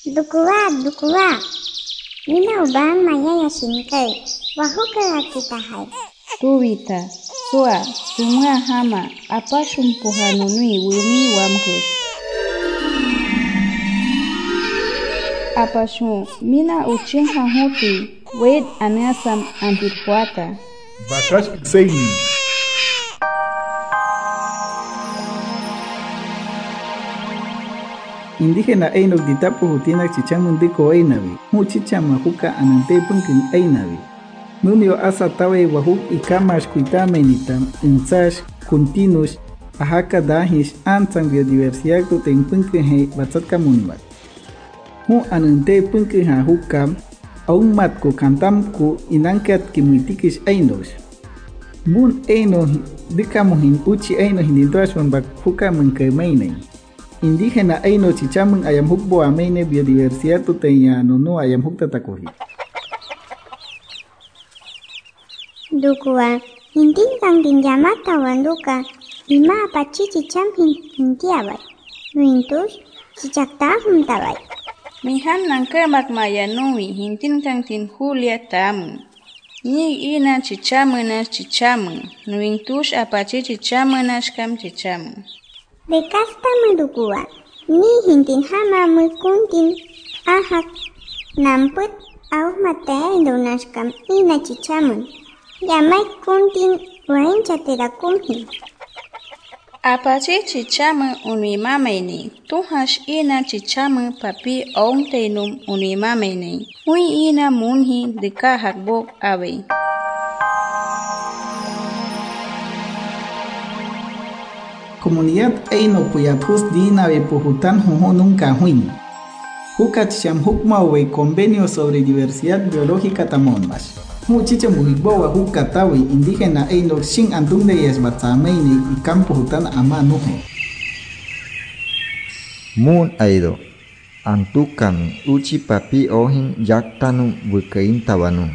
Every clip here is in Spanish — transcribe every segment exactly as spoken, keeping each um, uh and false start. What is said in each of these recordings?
Dukuwa, dukuwa. Mina uban mayaya shinkai. Wahuka akitahai. Tubita, sua, sumua hama, apashun puhanunui wimi wamkus. Apashun, mina uchin hahuti, wed anasam antirhuata. Bakash Seini. Indígena Einok ditapu hutinak chichamundiko Einavi, muchichama huka anante punkin Einavi. Nunio asa tawe wahuk ikamash kuitamenita, ensash, continuos, ahaka dahish, ansan biodiversidad tuten punkin he batzaka munbat. Hu anante punkin ha hukam, aun matko kantamku inankat kimuitikish Einos. Mun Eino dikamuhin uchi Eino hinindwashwan bak huka munkemainay. Indígena Eino chichamun ayam hukbo ameine biodiversidad tutenya nono ayam hukta takohi. Dukuwa, hintin kang dinjamata wanduka, ima apachi chicham hintiaway. Nuintus, chichaktahum taway. Mihan nangkemak mayanui hintin kang tin Julia tamun. Ni ina chichamunas chichamun, nuintus apachi chichamunas kam chichamun. De casta madukuwa, ni hintin hama mukuntin ahak namput au mate donashkam ina chichamun. Yamay kuntin waincha terakumhi. Apache chichamu unimameni, tuhash ina chichamu papi ontenum unimameni, hui ina munhi dekahakbo awe. Comunidad Eino Puyapus Dinabe Pujutan Juju nunca huin. Hukat Shamhukmawe Convenio sobre Diversidad Biológica Tamonmas. Muchicha Muhigboa Hukatawi Indígena Eino Shin Andunde Yesbatzameini y Campo Hutan Amanuhe. Mun Aido Antukan Uchi Papi Ohin Yaktanu Bukain Tabanu.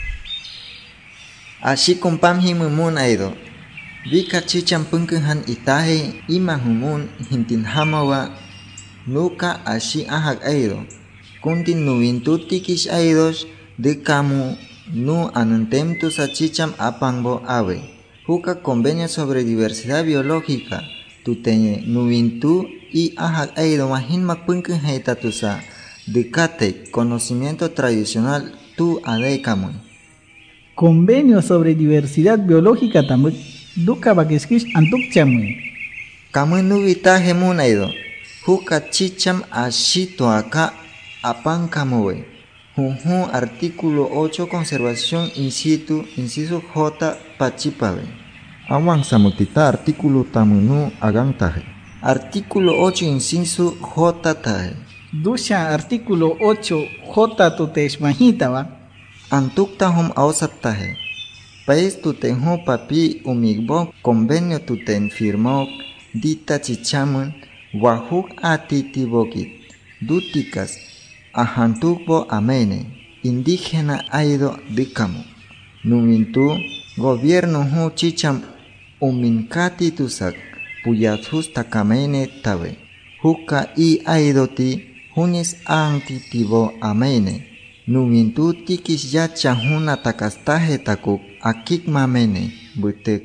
Así compamhi Mun Aido. Vika chicham punkunhan itahe ima humun hintin hamawa nuka ashi ahak aido kuntin nuintutikis aidos de kamu nu anuntem sa chicham apangbo ave huka convenio sobre diversidad biológica tutenye nuintu y ahak aido mahin makpunkun heitatusa de kate conocimiento tradicional tu adekamu. Convenio sobre diversidad biológica tamuk Duka bakiskish antuk chamui. Kamu nubita hemunaido. Huka chicham ashito acá apan kamuwe. Junjun artículo ocho conservación in situ inciso J pachipawe. Awang samutita artículo tamunu agantaje. Artículo ocho inciso J taje. Dusha artículo ocho J tutesh mahitawa. Antuk tahum ausataje. País tuten ho papi umigbo convenio tuten firmok dita chichamun wahuk atitibokit dutikas ahantukbo amene indígena aido dikamu numintu gobierno ho chicham uminkati tusak puyathus takamene tabe huka i aidoti hunis antitibo amene numintu tikis yacha huna takastaje takuk akik mamene butek.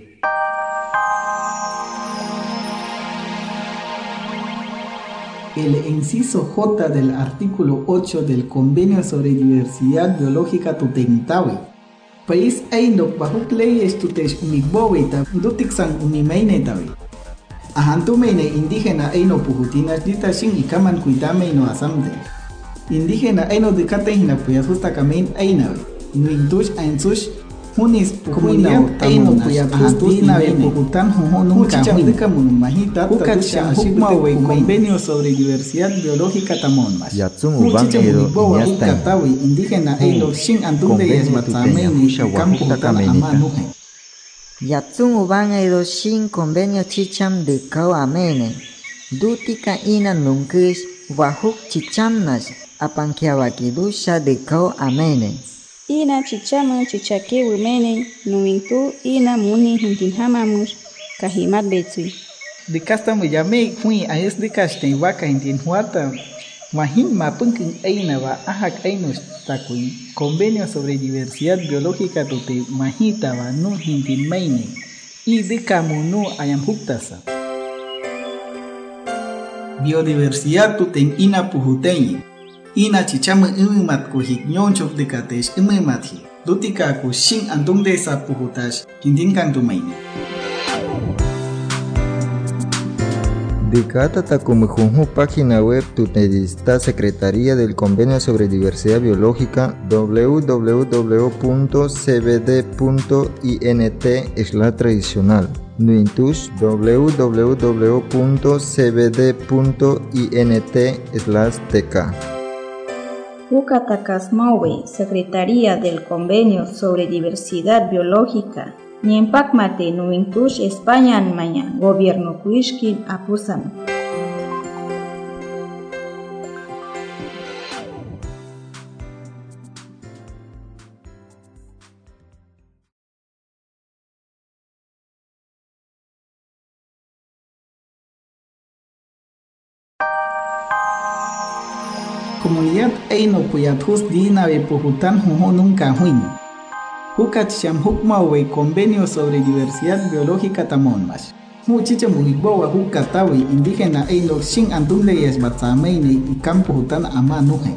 El inciso J del artículo ocho del Convenio sobre Diversidad Biológica Tutentawi. País Ainok bahuk leyes tutesh umigboweita dutiksan unimainetawi. Ahantumene indígena Eino pujutinas dita shin ikaman kuitameino asamde. Indígena Eino de Katehina Puyasusta Kamein Einawe. Nuintush Ainsush Hunis Comunidad Eino Puyapustina de Pujutan Jujunun Cahuica Munumahita Ukacha Hukmawe Convenio sobre Diversidad Biológica Tamonmas. Yatsum Uban Edo Ukatawi Indígena Eino Shin Andunde Yesbatzameini Campo Amanuhe. Yatsum Uban Edo Shin Convenio Chicham de Kau Amene. Dutika Ina Nunkish Wahuk Chichamnas Apankiawakidusha de Kau Amene. Ina chichamu chichake wimene nuintu ina muni hintin hamamus kahimat betsui. De casta me llamé fui a es de caste waka hintin huata Mahin mapunkin ainaba ahak ainos takui convenio sobre diversidad biológica tute mahitaba nu hintin maine y de kamunu ayam huktasa. Biodiversidad tuten ina puhuteyi ina chichama imimat kuhik nyonchok de katesh imimathi dutika ku shin andung de sa puhutash hintin kantu maine. Dicata Takumujunju, página web Tutedista Secretaría del Convenio sobre Diversidad Biológica w w w punto c b d punto i n t slash tradicional. Nuintush w w w punto c b d punto i n t slash t k. Ucatakasmawe, Secretaría del Convenio sobre Diversidad Biológica. Niempak mate nuintush España anmaya, gobierno kuishkin apusan. Comunidad Eino Puyathus Dina de Pujutan Jujo nunca huino. Hukat Shamhukmawe Convenio sobre Diversidad Biológica Tamonmash. Muchicha Muhigboa Hukatawi indígena Eino Shin Andumle Yesbatsameine y Campo Hutan Amanuhe.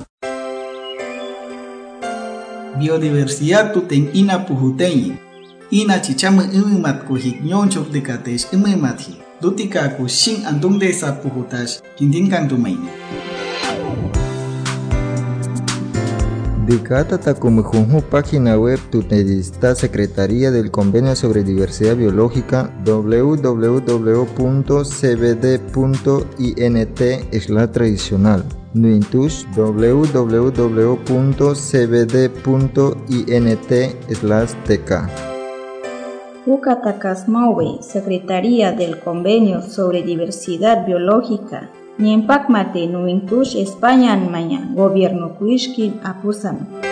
Biodiversidad tuten ina puhuteyi. Ina chichama imimat kuhik nyonchok de katesh imimathi. Dutika ku Shin Andumle sa puhutash hindinkan tumaine. Dicata Takumujunju, página web Tutedista Secretaría del Convenio sobre Diversidad Biológica w w w punto c b d punto i n t slash tradicional. Nuintush w w w punto c b d punto i n t slash t k. Ucatakasmawe, Secretaría del Convenio sobre Diversidad Biológica. Niempak mate nuintush España anmaya, gobierno kuishkin apusan.